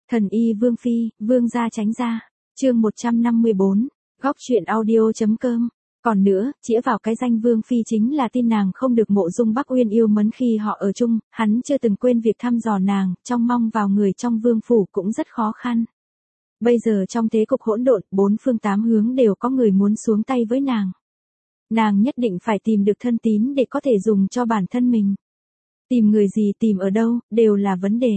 Thần y Vương Phi, Vương gia tránh ra. Chương 154, góc truyện audio.com. Còn nữa, chĩa vào cái danh Vương Phi chính là tin nàng không được Mộ Dung Bắc Uyên yêu mến khi họ ở chung, hắn chưa từng quên việc thăm dò nàng, trong mong vào người trong vương phủ cũng rất khó khăn. Bây giờ trong thế cục hỗn độn, bốn phương tám hướng đều có người muốn xuống tay với nàng. Nàng nhất định phải tìm được thân tín để có thể dùng cho bản thân mình. Tìm người gì, tìm ở đâu, đều là vấn đề.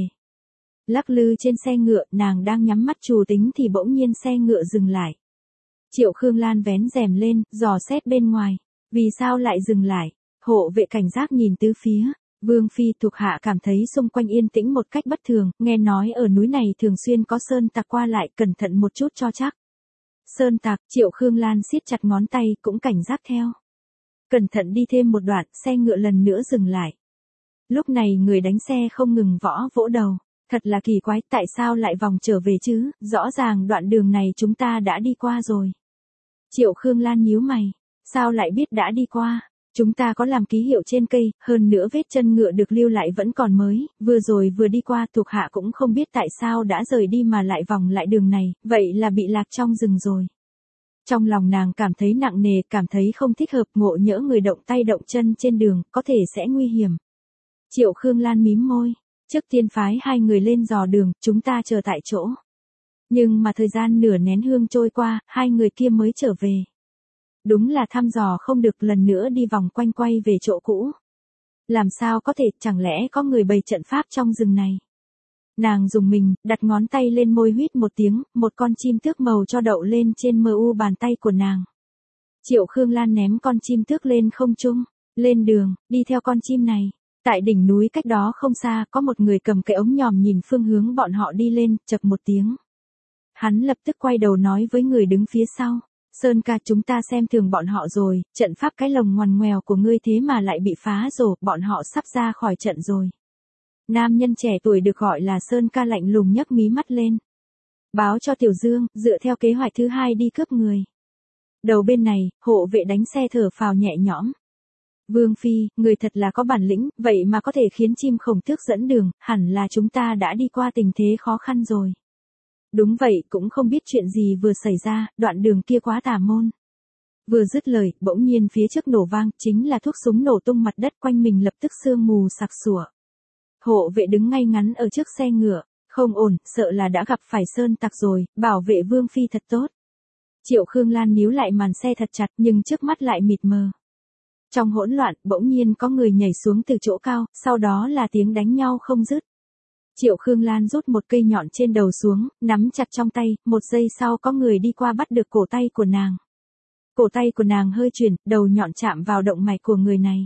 Lắc lư trên xe ngựa, nàng đang nhắm mắt trù tính thì bỗng nhiên xe ngựa dừng lại. Triệu Khương Lan vén rèm lên, dò xét bên ngoài. Vì sao lại dừng lại? Hộ vệ cảnh giác nhìn tứ phía. Vương Phi thuộc hạ cảm thấy xung quanh yên tĩnh một cách bất thường, nghe nói ở núi này thường xuyên có sơn tặc qua lại, cẩn thận một chút cho chắc. Sơn tặc, Triệu Khương Lan siết chặt ngón tay, cũng cảnh giác theo. Cẩn thận đi thêm một đoạn, xe ngựa lần nữa dừng lại. Lúc này người đánh xe không ngừng vỗ đầu. Thật là kỳ quái, tại sao lại vòng trở về chứ, rõ ràng đoạn đường này chúng ta đã đi qua rồi. Triệu Khương Lan nhíu mày, sao lại biết đã đi qua, chúng ta có làm ký hiệu trên cây, hơn nữa vết chân ngựa được lưu lại vẫn còn mới, vừa rồi vừa đi qua thuộc hạ cũng không biết tại sao đã rời đi mà lại vòng lại đường này, vậy là bị lạc trong rừng rồi. Trong lòng nàng cảm thấy nặng nề, cảm thấy không thích hợp, ngộ nhỡ người động tay động chân trên đường, có thể sẽ nguy hiểm. Triệu Khương Lan mím môi. Trước tiên phái hai người lên dò đường, chúng ta chờ tại chỗ. Nhưng mà thời gian nửa nén hương trôi qua, hai người kia mới trở về. Đúng là thăm dò không được, lần nữa đi vòng quanh quay về chỗ cũ. Làm sao có thể, chẳng lẽ có người bày trận pháp trong rừng này? Nàng dùng mình, đặt ngón tay lên môi huýt một tiếng, một con chim tước màu cho đậu lên trên mu bàn tay của nàng. Triệu Khương Lan ném con chim tước lên không trung, lên đường, đi theo con chim này. Tại đỉnh núi cách đó không xa, có một người cầm cái ống nhòm nhìn phương hướng bọn họ đi lên, chậc một tiếng. Hắn lập tức quay đầu nói với người đứng phía sau, Sơn ca, chúng ta xem thường bọn họ rồi, trận pháp cái lồng ngoằn ngoèo của ngươi thế mà lại bị phá rồi, bọn họ sắp ra khỏi trận rồi. Nam nhân trẻ tuổi được gọi là Sơn ca lạnh lùng nhấc mí mắt lên. Báo cho Tiểu Dương, dựa theo kế hoạch thứ hai đi cướp người. Đầu bên này, hộ vệ đánh xe thở phào nhẹ nhõm. Vương Phi, người thật là có bản lĩnh, vậy mà có thể khiến chim khổng tước dẫn đường, hẳn là chúng ta đã đi qua tình thế khó khăn rồi. Đúng vậy, cũng không biết chuyện gì vừa xảy ra, đoạn đường kia quá tà môn. Vừa dứt lời, bỗng nhiên phía trước nổ vang, chính là thuốc súng nổ tung, mặt đất quanh mình lập tức sương mù sặc sủa. Hộ vệ đứng ngay ngắn ở trước xe ngựa, không ổn, sợ là đã gặp phải sơn tặc rồi, bảo vệ Vương Phi thật tốt. Triệu Khương Lan níu lại màn xe thật chặt nhưng trước mắt lại mịt mờ. Trong hỗn loạn, bỗng nhiên có người nhảy xuống từ chỗ cao, sau đó là tiếng đánh nhau không dứt. Triệu Khương Lan rút một cây nhọn trên đầu xuống, nắm chặt trong tay, một giây sau có người đi qua bắt được cổ tay của nàng. Cổ tay của nàng hơi chuyển, đầu nhọn chạm vào động mạch của người này.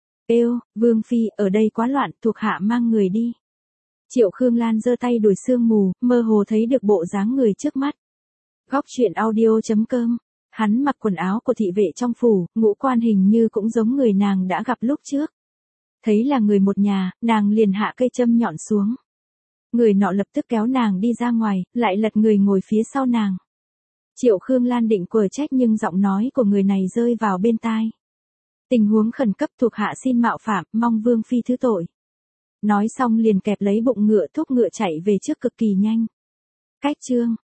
Êu, Vương Phi, ở đây quá loạn, thuộc hạ mang người đi. Triệu Khương Lan giơ tay đuổi sương mù, mơ hồ thấy được bộ dáng người trước mắt. Góc truyện audio.com. Hắn mặc quần áo của thị vệ trong phủ, ngũ quan hình như cũng giống người nàng đã gặp lúc trước. Thấy là người một nhà, nàng liền hạ cây châm nhọn xuống. Người nọ lập tức kéo nàng đi ra ngoài, lại lật người ngồi phía sau nàng. Triệu Khương Lan định quở trách nhưng giọng nói của người này rơi vào bên tai. Tình huống khẩn cấp, thuộc hạ xin mạo phạm, mong Vương Phi thứ tội. Nói xong liền kẹp lấy bụng ngựa thúc ngựa chạy về trước cực kỳ nhanh. Cách chương.